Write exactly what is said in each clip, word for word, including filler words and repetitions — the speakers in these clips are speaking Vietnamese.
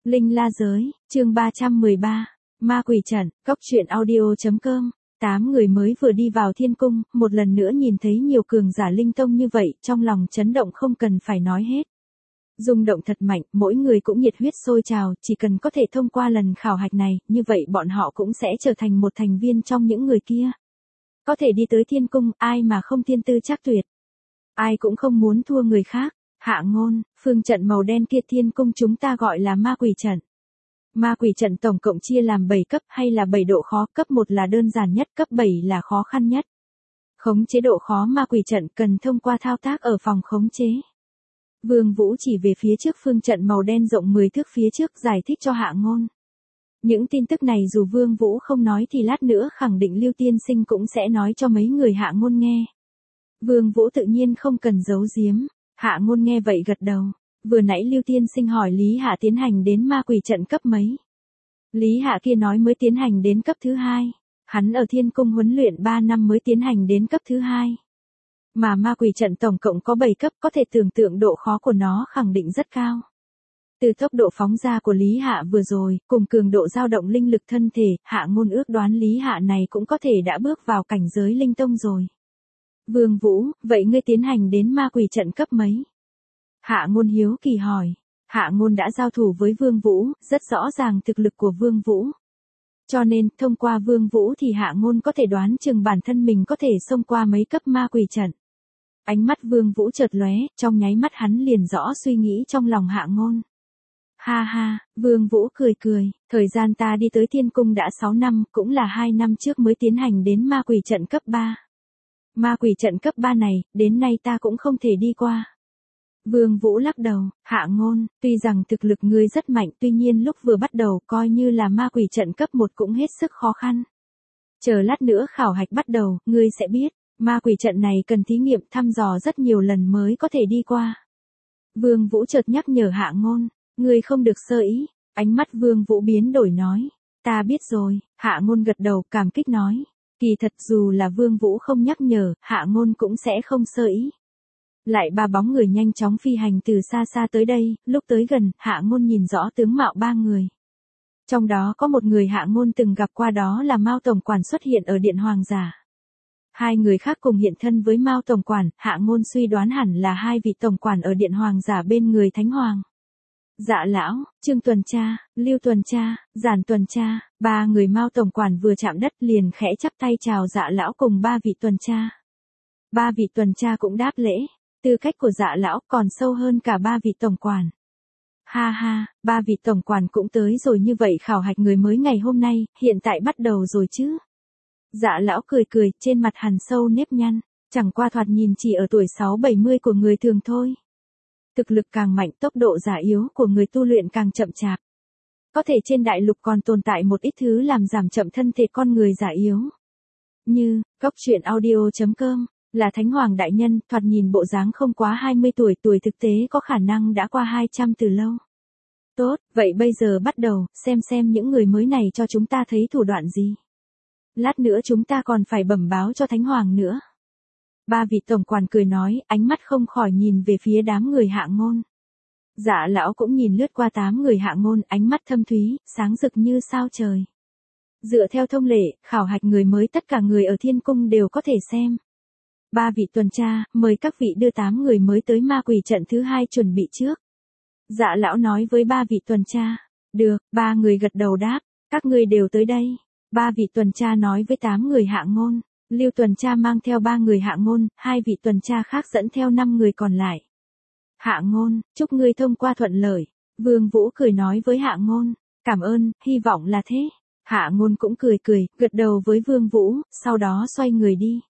Linh La Giới, chương ba trăm mười ba, Ma Quỷ Trận, cốc truyện audio.com. Tám người mới vừa đi vào thiên cung, một lần nữa nhìn thấy nhiều cường giả linh tông như vậy, trong lòng chấn động không cần phải nói hết. Rung động thật mạnh, mỗi người cũng nhiệt huyết sôi trào, chỉ cần có thể thông qua lần khảo hạch này, như vậy bọn họ cũng sẽ trở thành một thành viên trong những người kia. Có thể đi tới thiên cung, ai mà không thiên tư chắc tuyệt. Ai cũng không muốn thua người khác. Hạ ngôn, phương trận màu đen kia thiên cung chúng ta gọi là ma quỷ trận. Ma quỷ trận tổng cộng chia làm bảy cấp hay là bảy độ khó, cấp một là đơn giản nhất, cấp bảy là khó khăn nhất. Khống chế độ khó ma quỷ trận cần thông qua thao tác ở phòng khống chế. Vương Vũ chỉ về phía trước phương trận màu đen rộng mười thước phía trước giải thích cho Hạ ngôn. Những tin tức này dù Vương Vũ không nói thì lát nữa khẳng định Lưu Tiên Sinh cũng sẽ nói cho mấy người Hạ ngôn nghe. Vương Vũ tự nhiên không cần giấu giếm. Hạ ngôn nghe vậy gật đầu. Vừa nãy Lưu Tiên Sinh hỏi Lý Hạ tiến hành đến ma quỷ trận cấp mấy. Lý Hạ kia nói mới tiến hành đến cấp thứ hai. Hắn ở thiên cung huấn luyện ba năm mới tiến hành đến cấp thứ hai. Mà ma quỷ trận tổng cộng có bảy cấp, có thể tưởng tượng độ khó của nó khẳng định rất cao. Từ tốc độ phóng ra của Lý Hạ vừa rồi, cùng cường độ dao động linh lực thân thể, Hạ ngôn ước đoán Lý Hạ này cũng có thể đã bước vào cảnh giới linh tông rồi. Vương Vũ, vậy ngươi tiến hành đến ma quỷ trận cấp mấy? Hạ ngôn hiếu kỳ hỏi. Hạ ngôn đã giao thủ với Vương Vũ, rất rõ ràng thực lực của Vương Vũ. Cho nên, thông qua Vương Vũ thì Hạ ngôn có thể đoán chừng bản thân mình có thể xông qua mấy cấp ma quỷ trận. Ánh mắt Vương Vũ chợt lóe, trong nháy mắt hắn liền rõ suy nghĩ trong lòng Hạ ngôn. Ha ha, Vương Vũ cười cười, thời gian ta đi tới thiên cung đã sáu năm, cũng là hai năm trước mới tiến hành đến ma quỷ trận cấp ba. Ma quỷ trận cấp ba này, đến nay ta cũng không thể đi qua. Vương Vũ lắc đầu, Hạ ngôn, tuy rằng thực lực ngươi rất mạnh, tuy nhiên lúc vừa bắt đầu coi như là ma quỷ trận cấp một cũng hết sức khó khăn. Chờ lát nữa khảo hạch bắt đầu, ngươi sẽ biết, ma quỷ trận này cần thí nghiệm thăm dò rất nhiều lần mới có thể đi qua. Vương Vũ chợt nhắc nhở Hạ ngôn, ngươi không được sơ ý, ánh mắt Vương Vũ biến đổi nói, ta biết rồi, Hạ ngôn gật đầu cảm kích nói. Kỳ thật dù là Vương Vũ không nhắc nhở, Hạ ngôn cũng sẽ không sơ ý. Lại ba bóng người nhanh chóng phi hành từ xa xa tới đây, lúc tới gần, Hạ ngôn nhìn rõ tướng mạo ba người. Trong đó có một người Hạ ngôn từng gặp qua, đó là Mao Tổng Quản xuất hiện ở Điện Hoàng Giả. Hai người khác cùng hiện thân với Mao Tổng Quản, Hạ ngôn suy đoán hẳn là hai vị Tổng Quản ở Điện Hoàng Giả bên người Thánh Hoàng. Dạ lão, Trương Tuần Tra, Lưu Tuần Tra, Giản Tuần Tra, ba người Mao Tổng Quản vừa chạm đất liền khẽ chắp tay chào Dạ lão cùng ba vị Tuần Tra. Ba vị Tuần Tra cũng đáp lễ, tư cách của Dạ lão còn sâu hơn cả ba vị Tổng Quản. Ha ha, ba vị Tổng Quản cũng tới rồi, như vậy khảo hạch người mới ngày hôm nay, hiện tại bắt đầu rồi chứ. Dạ lão cười cười, trên mặt hằn sâu nếp nhăn, chẳng qua thoạt nhìn chỉ ở tuổi sáu bảy mươi của người thường thôi. Thực lực càng mạnh, tốc độ giả yếu của người tu luyện càng chậm chạp. Có thể trên đại lục còn tồn tại một ít thứ làm giảm chậm thân thể con người giả yếu. Như, cốc truyện audio.com, là Thánh Hoàng Đại Nhân, thoạt nhìn bộ dáng không quá hai mươi tuổi, tuổi thực tế có khả năng đã qua hai trăm từ lâu. Tốt, vậy bây giờ bắt đầu, xem xem những người mới này cho chúng ta thấy thủ đoạn gì. Lát nữa chúng ta còn phải bẩm báo cho Thánh Hoàng nữa. Ba vị Tổng Quản cười nói, ánh mắt không khỏi nhìn về phía đám người Hạ ngôn. Dạ lão cũng nhìn lướt qua tám người Hạ ngôn, ánh mắt thâm thúy, sáng rực như sao trời. Dựa theo thông lệ, khảo hạch người mới tất cả người ở thiên cung đều có thể xem. Ba vị Tuần Tra, mời các vị đưa tám người mới tới ma quỷ trận thứ hai chuẩn bị trước. Dạ lão nói với ba vị Tuần Tra. Được, ba người gật đầu đáp, các ngươi đều tới đây. Ba vị Tuần Tra nói với tám người Hạ ngôn. Lưu Tuần Tra mang theo ba người Hạ ngôn, hai vị Tuần Tra khác dẫn theo năm người còn lại. Hạ ngôn, chúc ngươi thông qua thuận lợi. Vương Vũ cười nói với Hạ ngôn, cảm ơn, hy vọng là thế. Hạ ngôn cũng cười cười, gật đầu với Vương Vũ, sau đó xoay người đi.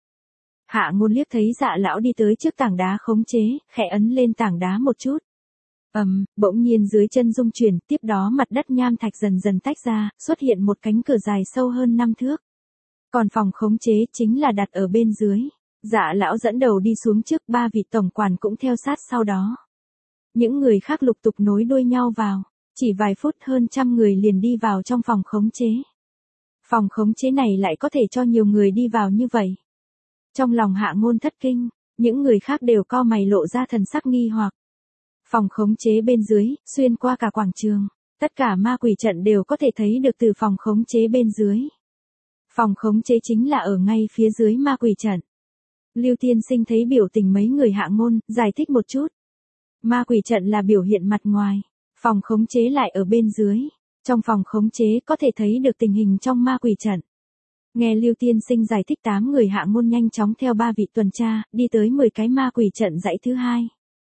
Hạ ngôn liếc thấy Dạ lão đi tới trước tảng đá khống chế, khẽ ấn lên tảng đá một chút. Ầm, um, bỗng nhiên dưới chân rung chuyển, tiếp đó mặt đất nham thạch dần dần tách ra, xuất hiện một cánh cửa dài sâu hơn năm thước. Còn phòng khống chế chính là đặt ở bên dưới. Dạ lão dẫn đầu đi xuống trước, ba vị Tổng Quản cũng theo sát sau đó. Những người khác lục tục nối đuôi nhau vào, chỉ vài phút hơn trăm người liền đi vào trong phòng khống chế. Phòng khống chế này lại có thể cho nhiều người đi vào như vậy. Trong lòng Hạ ngôn thất kinh, những người khác đều cau mày lộ ra thần sắc nghi hoặc. Phòng khống chế bên dưới, xuyên qua cả quảng trường. Tất cả ma quỷ trận đều có thể thấy được từ phòng khống chế bên dưới. Phòng khống chế chính là ở ngay phía dưới ma quỷ trận. Lưu Tiên Sinh thấy biểu tình mấy người Hạ Ngôn, giải thích một chút. Ma quỷ trận là biểu hiện mặt ngoài, phòng khống chế lại ở bên dưới. Trong phòng khống chế có thể thấy được tình hình trong ma quỷ trận. Nghe Lưu Tiên Sinh giải thích, tám người Hạ Ngôn nhanh chóng theo ba vị tuần tra, đi tới mười cái ma quỷ trận dãy thứ hai.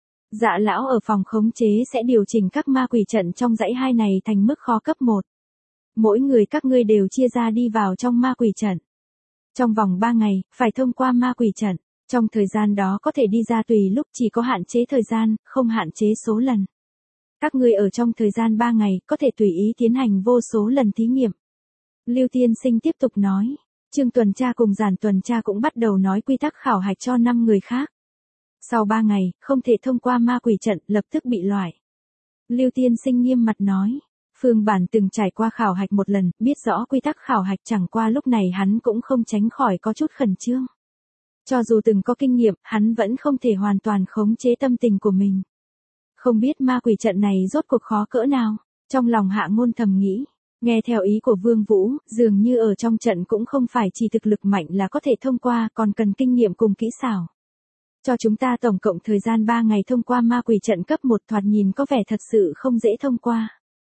Dạ lão ở phòng khống chế sẽ điều chỉnh các ma quỷ trận trong dãy hai này thành mức khó cấp một. Mỗi người các ngươi đều chia ra đi vào trong ma quỷ trận. Trong vòng ba ngày, phải thông qua ma quỷ trận. Trong thời gian đó có thể đi ra tùy lúc, chỉ có hạn chế thời gian, không hạn chế số lần. Các ngươi ở trong thời gian ba ngày, có thể tùy ý tiến hành vô số lần thí nghiệm. Lưu Tiên Sinh tiếp tục nói. Trương tuần tra cùng Giản tuần tra cũng bắt đầu nói quy tắc khảo hạch cho năm người khác. Sau ba ngày, không thể thông qua ma quỷ trận, lập tức bị loại. Lưu Tiên Sinh nghiêm mặt nói. Phương Bản từng trải qua khảo hạch một lần, biết rõ quy tắc khảo hạch, chẳng qua lúc này hắn cũng không tránh khỏi có chút khẩn trương. Cho dù từng có kinh nghiệm, hắn vẫn không thể hoàn toàn khống chế tâm tình của mình. Không biết ma quỷ trận này rốt cuộc khó cỡ nào, trong lòng Hạ Ngôn thầm nghĩ. Nghe theo ý của Vương Vũ, dường như ở trong trận cũng không phải chỉ thực lực mạnh là có thể thông qua, còn cần kinh nghiệm cùng kỹ xảo. Cho chúng ta tổng cộng thời gian ba ngày thông qua ma quỷ trận cấp một, thoạt nhìn có vẻ thật sự không dễ thông qua.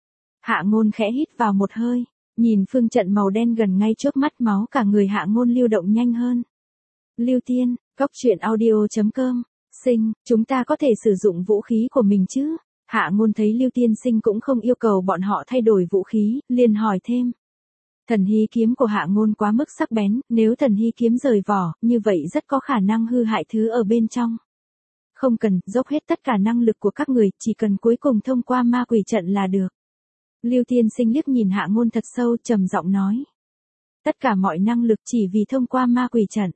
Hạ Ngôn khẽ hít vào một hơi, nhìn phương trận màu đen gần ngay trước mắt, máu cả người Hạ Ngôn lưu động nhanh hơn. Lưu Tiên, Cốc Truyện Audio chấm com, Sinh, chúng ta có thể sử dụng vũ khí của mình chứ? Hạ Ngôn thấy Lưu Tiên Sinh cũng không yêu cầu bọn họ thay đổi vũ khí, liền hỏi thêm. Thần hy kiếm của Hạ Ngôn quá mức sắc bén, nếu thần hy kiếm rời vỏ, như vậy rất có khả năng hư hại thứ ở bên trong. Không cần dốc hết tất cả năng lực của các người, chỉ cần cuối cùng thông qua ma quỷ trận là được. Lưu Tiên Sinh liếc nhìn Hạ Ngôn thật sâu, trầm giọng nói. Tất cả mọi năng lực chỉ vì thông qua ma quỷ trận.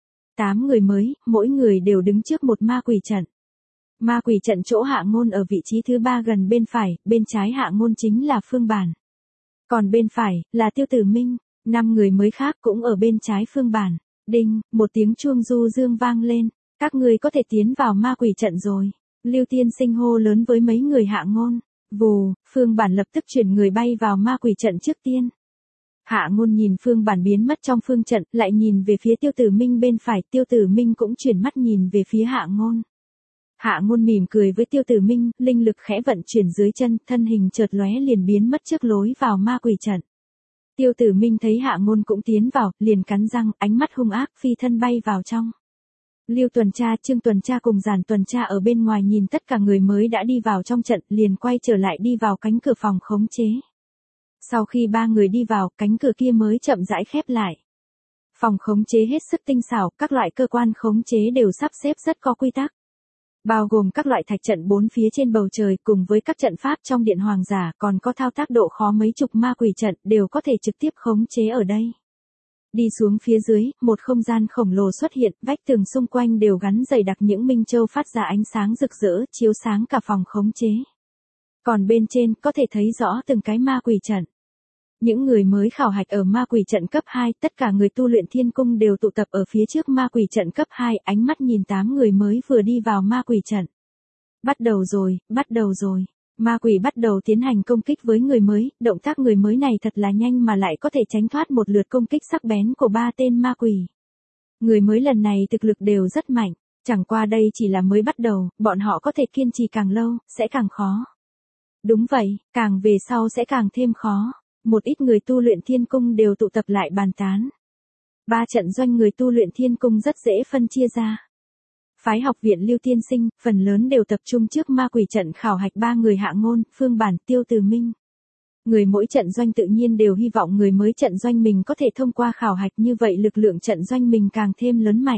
Tám người mới, mỗi người đều đứng trước một ma quỷ trận. Ma quỷ trận chỗ Hạ Ngôn ở vị trí thứ ba gần bên phải, bên trái Hạ Ngôn chính là Phương Bản. Còn bên phải, là Tiêu Tử Minh, năm người mới khác cũng ở bên trái Phương Bản. Đinh, một tiếng chuông du dương vang lên, các người có thể tiến vào ma quỷ trận rồi. Lưu Tiên Sinh hô lớn với mấy người Hạ Ngôn. Vù, Phương Bản lập tức chuyển người bay vào ma quỷ trận trước tiên. Hạ Ngôn nhìn Phương Bản biến mất trong phương trận, lại nhìn về phía Tiêu Tử Minh bên phải, Tiêu Tử Minh cũng chuyển mắt nhìn về phía Hạ Ngôn. Hạ Ngôn mỉm cười với Tiêu Tử Minh, linh lực khẽ vận chuyển dưới chân, thân hình chợt lóe liền biến mất trước lối vào ma quỷ trận. Tiêu Tử Minh thấy Hạ Ngôn cũng tiến vào, liền cắn răng, ánh mắt hung ác, phi thân bay vào trong. Lưu tuần tra, Trương tuần tra cùng Giản tuần tra ở bên ngoài nhìn tất cả người mới đã đi vào trong trận, liền quay trở lại đi vào cánh cửa phòng khống chế. Sau khi ba người đi vào, cánh cửa kia mới chậm rãi khép lại. Phòng khống chế hết sức tinh xảo, các loại cơ quan khống chế đều sắp xếp rất có quy tắc. Bao gồm các loại thạch trận bốn phía trên bầu trời cùng với các trận pháp trong điện hoàng giả, còn có thao tác độ khó mấy chục ma quỷ trận đều có thể trực tiếp khống chế ở đây. Đi xuống phía dưới, một không gian khổng lồ xuất hiện, vách tường xung quanh đều gắn dày đặc những minh châu phát ra ánh sáng rực rỡ, chiếu sáng cả phòng khống chế. Còn bên trên, có thể thấy rõ từng cái ma quỷ trận. Những người mới khảo hạch ở ma quỷ trận cấp hai, tất cả người tu luyện thiên cung đều tụ tập ở phía trước ma quỷ trận cấp hai, ánh mắt nhìn tám người mới vừa đi vào ma quỷ trận. Bắt đầu rồi, bắt đầu rồi. Ma quỷ bắt đầu tiến hành công kích với người mới, động tác người mới này thật là nhanh mà lại có thể tránh thoát một lượt công kích sắc bén của ba tên ma quỷ. Người mới lần này thực lực đều rất mạnh, chẳng qua đây chỉ là mới bắt đầu, bọn họ có thể kiên trì càng lâu, sẽ càng khó. Đúng vậy, càng về sau sẽ càng thêm khó. Một ít người tu luyện thiên cung đều tụ tập lại bàn tán. Ba trận doanh người tu luyện thiên cung rất dễ phân chia ra. Phái học viện Lưu Tiên Sinh, phần lớn đều tập trung trước ma quỷ trận khảo hạch ba người Hạ Ngôn, Phương Bản, Tiêu Tử Minh. Người mỗi trận doanh tự nhiên đều hy vọng người mới trận doanh mình có thể thông qua khảo hạch, như vậy lực lượng trận doanh mình càng thêm lớn mạnh.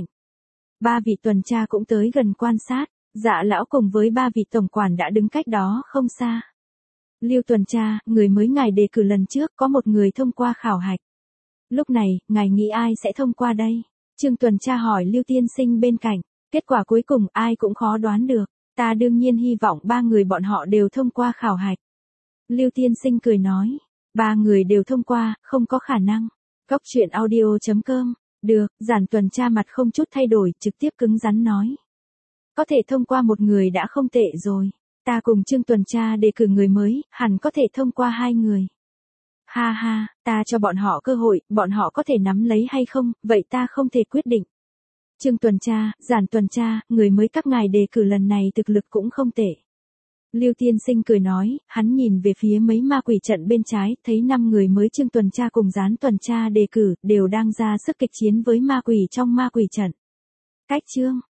Ba vị tuần tra cũng tới gần quan sát, Dạ lão cùng với ba vị tổng quản đã đứng cách đó không xa. Lưu tuần tra, người mới ngài đề cử lần trước có một người thông qua khảo hạch. Lúc này, ngài nghĩ ai sẽ thông qua đây? Trương tuần tra hỏi Lưu Tiên Sinh bên cạnh. Kết quả cuối cùng ai cũng khó đoán được. Ta đương nhiên hy vọng ba người bọn họ đều thông qua khảo hạch. Lưu Tiên Sinh cười nói. Ba người đều thông qua, không có khả năng. Cốc Truyện Audio chấm com. Được, Giản tuần tra mặt không chút thay đổi, trực tiếp cứng rắn nói. Có thể thông qua một người đã không tệ rồi. Ta cùng Trương tuần tra đề cử người mới, hẳn có thể thông qua hai người. Ha ha, ta cho bọn họ cơ hội, bọn họ có thể nắm lấy hay không, vậy ta không thể quyết định. Trương tuần tra, Giản tuần tra, người mới các ngài đề cử lần này thực lực cũng không tệ. Lưu Tiên Sinh cười nói, hắn nhìn về phía mấy ma quỷ trận bên trái, thấy năm người mới Trương tuần tra cùng Gián tuần tra đề cử, đều đang ra sức kịch chiến với ma quỷ trong ma quỷ trận. Cách Trương